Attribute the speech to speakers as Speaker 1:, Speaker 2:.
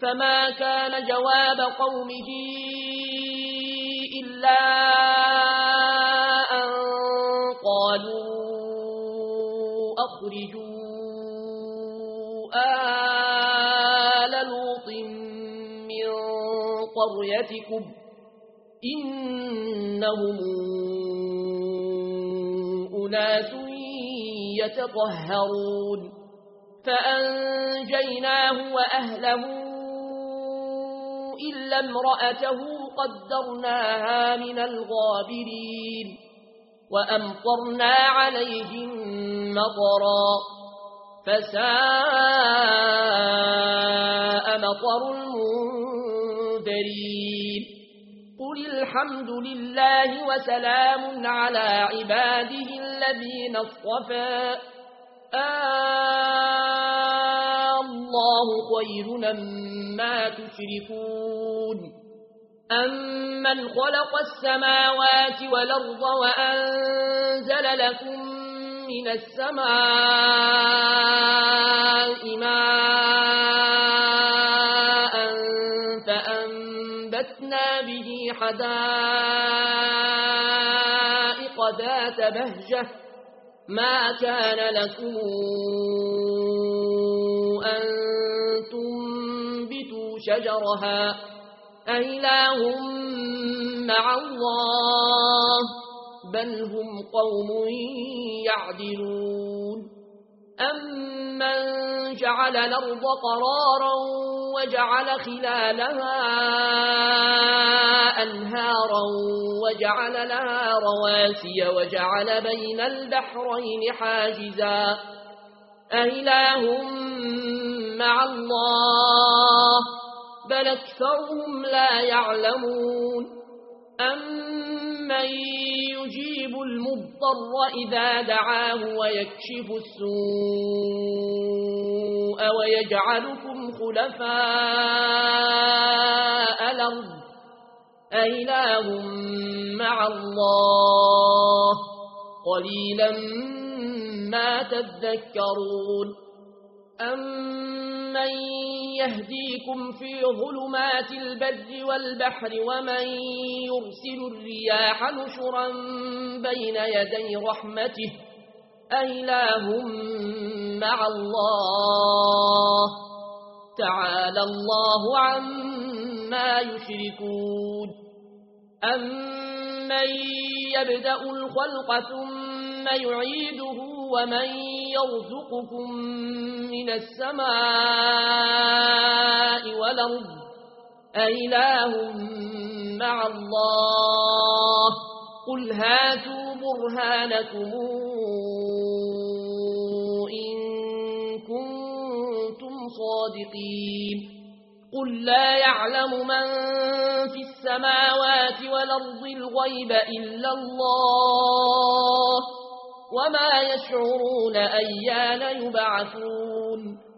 Speaker 1: فما كان جواب قومه إلا أن قالوا أخرجوا آل لوط من قريتكم إنهم أناس يتطهرون فأنجيناه وأهله إلا امرأته قدرناها من الغابرين وأمطرنا عليهم مطرا فساء مطر المنذرين قل الحمد لله وسلام على عباده الذين اصطفى الله خير مما تشركون أمن خلق السماوات والأرض وأنزل لكم من السماء ماء فأنبتنا به حدائق ذات بهجة ما كان لكم أن تنبتوا شجرها أإله مع الله بل هم قوم يعدلون أمن جعل الأرض قرارا وجعل خلالها أنهارا وجعل لها رواسي وجعل بين البحرين حاجزا أإله مع الله بل أكثرهم لا يعلمون أمن يجيب المضطر إذا دعاه ويكشف السوء ويجعلكم خلفاء الأرض أإله مع الله قليلا ما تذكرون أمن يهديكم في ظلمات البر والبحر ومن يرسل الرياح نشرا بين يدي رحمته أإله مع الله تعالى الله عما يشركون أمن يبدأ الخلق ثم يعيده ومن يرزقكم من السماء والأرض أإله مع الله قل هاتوا برهانكم إن كنتم صادقين قل لا يعلم من في السماوات والأرض الغيب إلا الله وما يشعرون أيان يبعثون